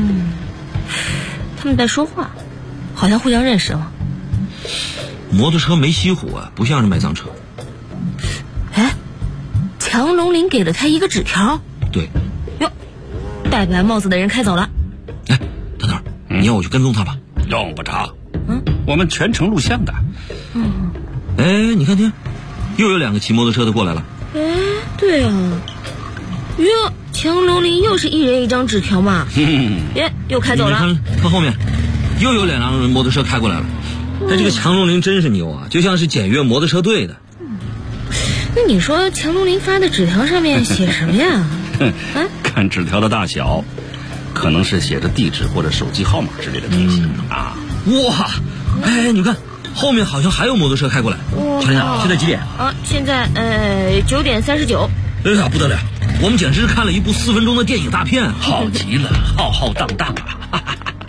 他们在说话，好像互相认识了。 摩托车没熄火啊，不像是卖赃车。 哎，强龙林给了他一个纸条。 对。 哟，戴白帽子的人开走了。 哎，等等，你要我去跟踪他吧？ 用不着。我们全程录像的。 哎，你看，又有2个骑摩托车的过来了。 哎，对啊。哟，强龙林又是一人一张纸条嘛。又开走了。 你看后面，又有2辆摩托车开过来了。但这个强龙林真是牛啊，就像是检阅摩托车队的。 那你说强龙林发的纸条上面写什么呀？ 看纸条的大小，可能是写着地址或者手机号码之类的东西啊。 哇，哎，你看后面好像还有摩托车开过来。陈长，现在几点啊？现在9点39。 哎呀，不得了！我们简直是看了一部4分钟的电影大片， 好极了，浩浩荡荡啊！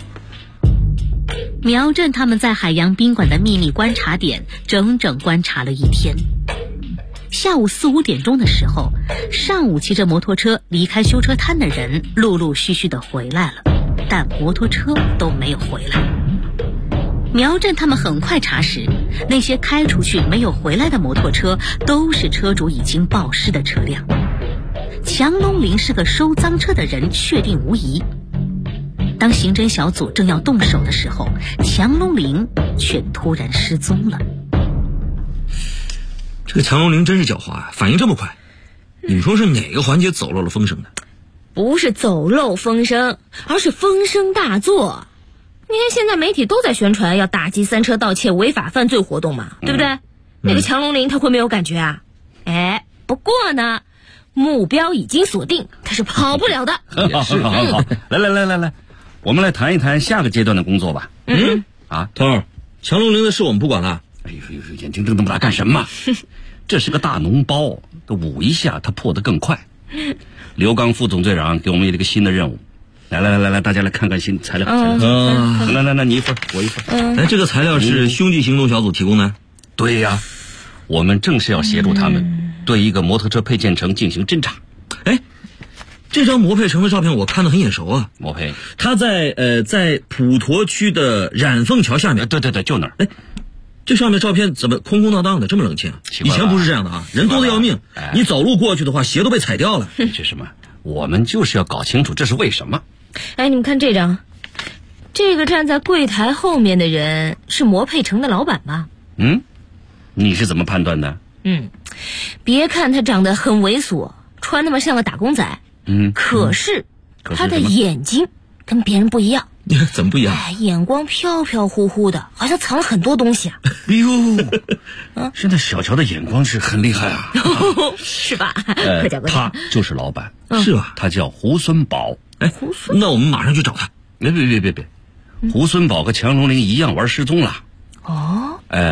苗振他们在海洋宾馆的秘密观察点整整观察了1天。下午4、5点钟的时候，上午骑着摩托车离开修车摊的人陆陆续续的回来了，但摩托车都没有回来。苗振他们很快查实，那些开出去没有回来的摩托车都是车主已经报失的车辆。强龙林是个收赃车的人，确定无疑。当刑侦小组正要动手的时候，强龙林却突然失踪了。 这个强龙林真是狡猾啊，反应这么快。你说是哪个环节走漏了风声的？ 不是走漏风声，而是风声大作。你看现在媒体都在宣传要打击3车盗窃违法犯罪活动嘛，对不对？那个强龙林他会没有感觉啊？哎，不过呢，目标已经锁定，他是跑不了的。 也是，好，来，我们来谈一谈下个阶段的工作吧。 头儿，强龙林的事我们不管了。 哎呦，眼睛瞪那么大干什么？这是个大脓包，捂一下他破得更快。刘刚副总队长给我们一个新的任务。来，大家来看看新材料。来，你一份，我一份。 哎，这个材料是兄弟行动小组提供的？ 对呀，我们正是要协助他们对一个摩托车配件城进行侦查。 哎，这张摩配城的照片我看得很眼熟啊。 摩配， 他在普陀区的染凤桥下面。 对，就那儿。 哎，这上面照片怎么空空荡荡的，这么冷清啊？以前不是这样的啊，人多的要命，你走路过去的话，鞋都被踩掉了。 这什么？我们就是要搞清楚这是为什么。 哎，你们看这张，这个站在柜台后面的人是摩配城的老板吧？ 你是怎么判断的？ 别看他长得很猥琐，穿那么像个打工仔，可是他的眼睛跟别人不一样。 怎么不一样？ 眼光飘飘忽忽的，好像藏了很多东西啊。 哎呦，现在小乔的眼光是很厉害啊， 是吧？ 他就是老板， 是吧？ 他叫胡孙宝。 哎，那我们马上去找他。 别，胡孙宝和强龙林一样玩失踪了。 哦， 哎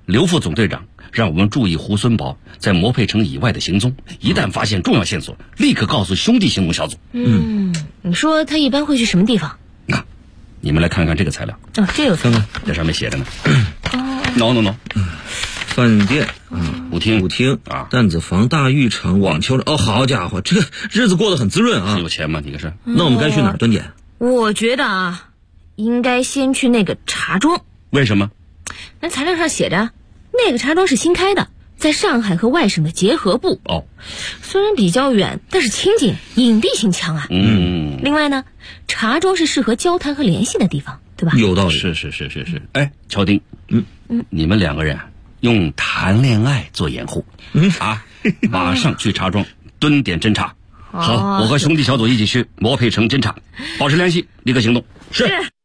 刘副总队长让我们注意胡孙宝在摩佩城以外的行踪，一旦发现重要线索，立刻告诉兄弟行动小组。 你说他一般会去什么地方？ 你们来看看这个材料。 这有看看，这上面写着呢。no， 饭店舞厅啊，担子房、大浴场、网球场。好家伙，这个日子过得很滋润啊！ 有钱吗？你可是？ 那我们该去哪儿蹲点？ 我觉得应该先去那个茶庄。 为什么？ 那材料上写着，那个茶庄是新开的，在上海和外省的结合部。虽然比较远，但是清静，隐蔽性强啊。另外呢，茶庄是适合交谈和联系的地方，对吧？ 有道理。 是。哎，乔丁，你们2个人用谈恋爱做掩护，马上去茶庄蹲点侦查。好，我和兄弟小组一起去摩佩城侦查，保持联系，立刻行动。 是。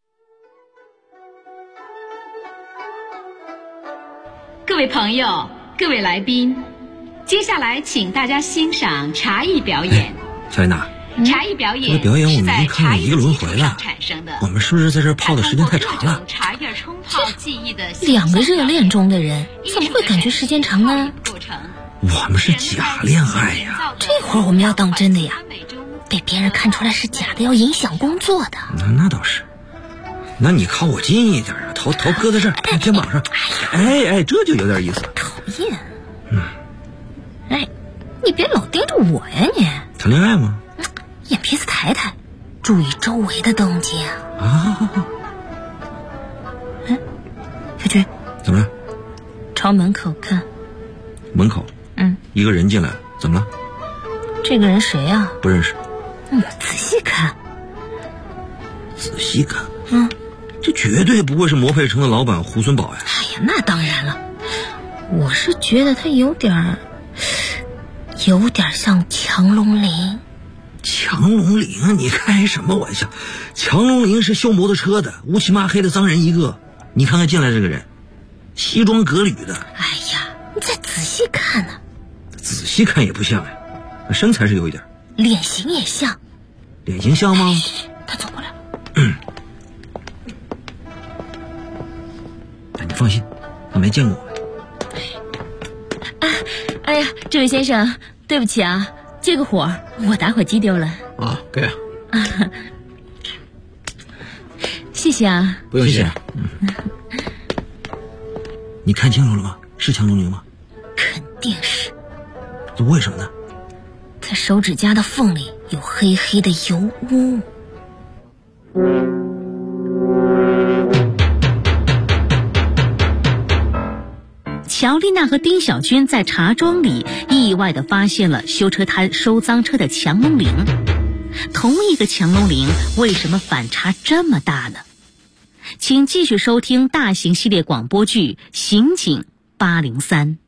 各位朋友，各位来宾，接下来请大家欣赏茶艺表演。 小丽娜， 茶艺表演， 这个表演我们已经看了1个轮回了，我们是不是在这儿泡的时间太长了？ 茶叶冲泡技艺的 2个热恋中的人，怎么会感觉时间长呢？ 我们是假恋爱呀！ 这会儿我们要当真的呀，被别人看出来是假的，要影响工作的。 那倒是。那你靠我近一点啊，头搁在这儿，肩膀上。哎，这就有点意思。 讨厌。你别老盯着我呀你。 谈恋爱吗？ 眼皮子抬抬，注意周围的动静啊。小军， 怎么了？ 朝门口看。 门口？一个人进来了，怎么了？ 这个人谁呀？ 不认识。 仔细看。 仔细看。这绝对不会是摩佩城的老板胡孙宝呀！ 哎呀，那当然了，我是觉得他有点像强龙林。 强龙林？你开什么玩笑？强龙林是修摩托车的，乌漆嘛黑的脏人一个。你看看进来这个人，西装革履的。 哎呀，你再仔细看呢。 仔细看也不像呀，身材是有一点。 脸型也像。 脸型像吗？ 他走过来了。 你放心，他没见过我。 哎呀，这位先生，对不起啊，这个火我打火机丢了。 给啊。 谢谢啊。 不用谢。你看清楚了吗？是强龙林吗？ 肯定是。 为什么呢？ 他手指甲的缝里有黑黑的油污。 乔丽娜和丁小军在茶庄里意外地发现了修车摊收赃车的强龙林。同一个强龙林，为什么反差这么大呢？请继续收听大型系列广播剧《刑警803》。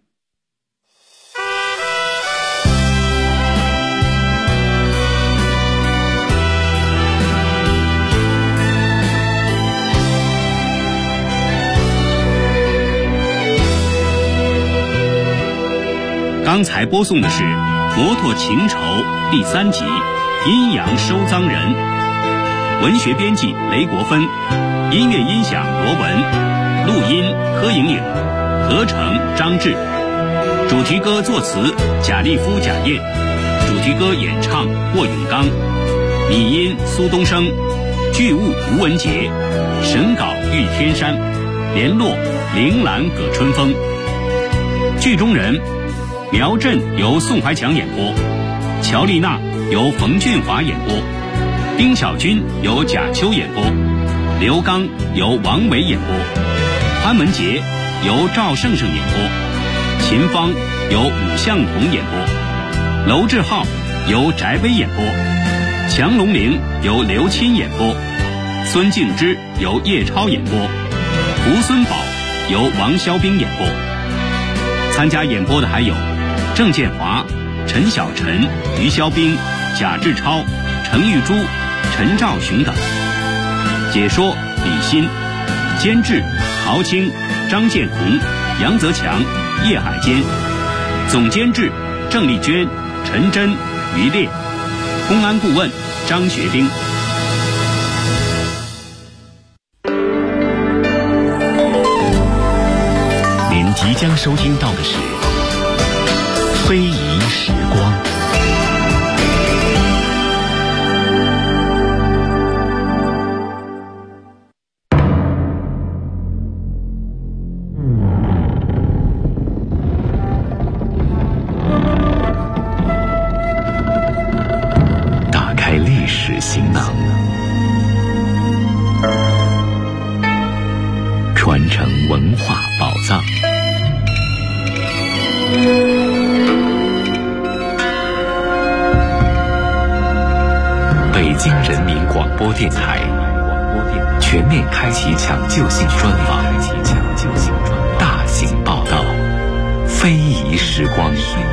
刚才播送的是《摩托情仇》第3集《阴阳收赃人》，文学编辑雷国芬，音乐音响罗文，录音柯莹莹，合成张志，主题歌作词贾立夫、贾燕，主题歌演唱霍永刚，拟音苏东升，剧务吴文杰，审稿玉天山，联络铃兰葛春风。剧中人苗振由宋怀强演播，乔丽娜由冯俊华演播，丁小军由贾秋演播，刘刚由王维演播，潘文杰由赵胜胜演播，秦芳由武向同演播，娄志浩由翟威演播，强龙林由刘钦演播，孙敬之由叶超演播，胡孙宝由王肖兵演播。参加演播的还有郑建华、陈小晨、于肖兵、贾志超、陈玉珠、陈兆雄等。解说李欣，监制陶青、张建红、杨泽强、叶海坚，总监制郑丽娟、陈真、于烈，公安顾问张学兵。 您即将收听到的是非遗时光。打开历史行囊，传承文化宝藏。北京人民广播电台全面开启抢救性专访，大型报道，非遗时光。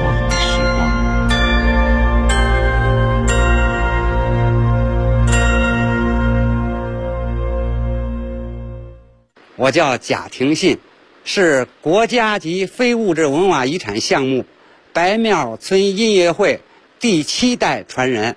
我叫贾廷信，是国家级非物质文化遗产项目白庙村音乐会第7代传人。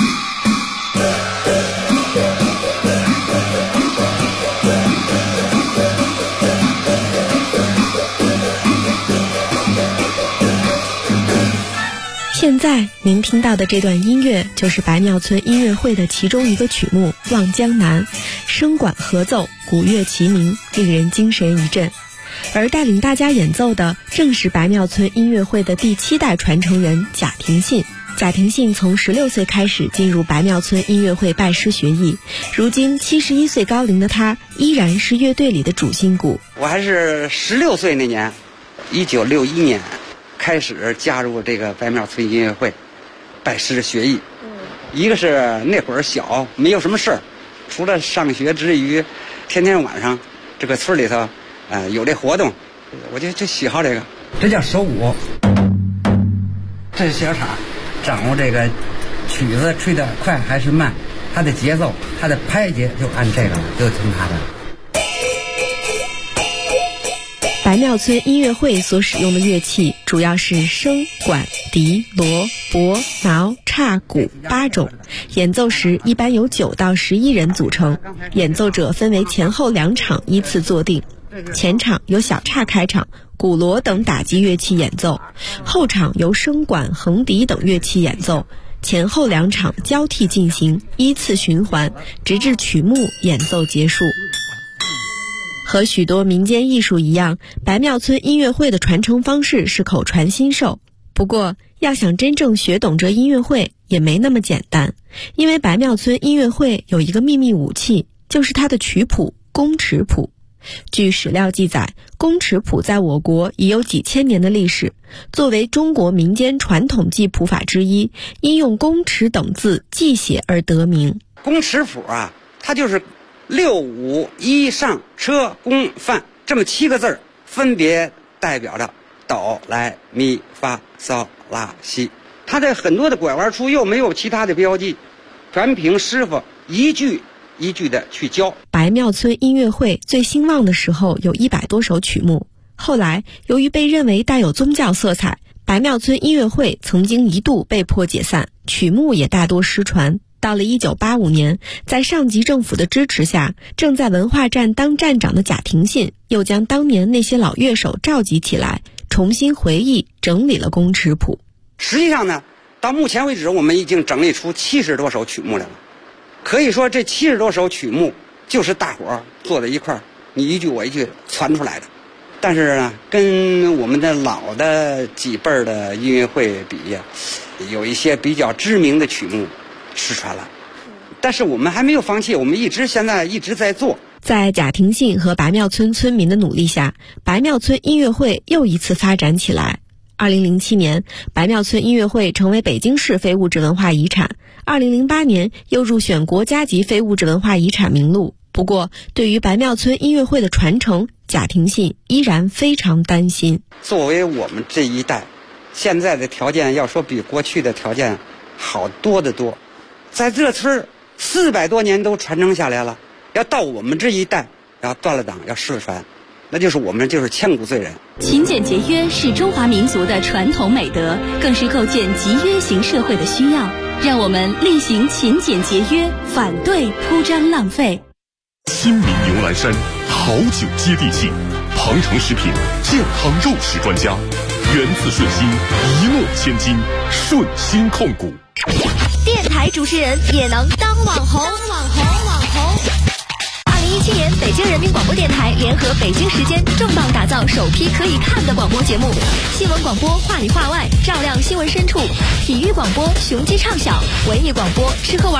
现在您听到的这段音乐就是白庙村音乐会的其中一个曲目《望江南》，声管合奏，鼓乐齐鸣，令人精神一振。而带领大家演奏的正是白庙村音乐会的第7代传承人贾廷信。贾廷信从16岁开始进入白庙村音乐会拜师学艺，如今71岁高龄的他依然是乐队里的主心骨。 我还是16岁那年，1961年开始加入这个白庙村音乐会，拜师学艺。一个是那会儿小，没有什么事儿，除了上学之余，天天晚上这个村里头，有这活动，我就喜好这个。这叫手鼓，这是小叉，掌握这个曲子吹得快还是慢，它的节奏，它的拍节就按这个，就听它的。 白庙村音乐会所使用的乐器主要是笙、管、笛、锣、钹、挠、叉、鼓8种，演奏时一般由9到11人组成，演奏者分为前后2场依次坐定，前场由小叉开场，鼓锣等打击乐器演奏，后场由笙管、横笛等乐器演奏，前后2场交替进行，依次循环，直至曲目演奏结束。和许多民间艺术一样，白庙村音乐会的传承方式是口传心授。不过，要想真正学懂这音乐会也没那么简单，因为白庙村音乐会有一个秘密武器，就是它的曲谱宫尺谱。据史料记载，宫尺谱在我国已有几千年的历史，作为中国民间传统记谱法之一，因用宫尺等字记写而得名。 宫尺谱啊，它就是6、5、1上车宫范这么7个字儿，分别代表着哆来咪发嗦拉西。它的很多的拐弯处又没有其他的标记，全凭师傅一句一句的去教。 白庙村音乐会最兴旺的时候有100多首曲目，后来由于被认为带有宗教色彩，白庙村音乐会曾经一度被迫解散，曲目也大多失传。到了1985年，在上级政府的支持下，正在文化站当站长的贾廷信又将当年那些老乐手召集起来，重新回忆整理了宫尺谱。 实际上呢，到目前为止我们已经整理出70多首曲目来了。可以说这70多首曲目就是大伙儿坐在一块儿，你一句我一句传出来的。但是呢，跟我们的老的几辈儿的音乐会比呀，有一些比较知名的曲目失传了，但是我们还没有放弃，我们现在一直在做。 在贾廷信和白庙村村民的努力下，白庙村音乐会又一次发展起来。2007年，白庙村音乐会成为北京市非物质文化遗产，2008年又入选国家级非物质文化遗产名录。不过，对于白庙村音乐会的传承，贾廷信依然非常担心。 作为我们这一代，现在的条件要说比过去的条件好多得多。在这村400多年都传承下来了，要到我们这一代要断了档要失传，那就是我们就是千古罪人。 勤俭节约是中华民族的传统美德，更是构建集约型社会的需要。让我们厉行勤俭节约，反对铺张浪费。 新民游览山，好酒接地气， 庞城食品健康肉食专家，源自顺心，一诺千金，顺心控股。 电台主持人也能当网红。2017年，北京人民广播电台联合北京时间重磅打造首批可以看的广播节目：新闻广播话里话外，照亮新闻深处；体育广播雄鸡畅晓；文艺广播吃喝玩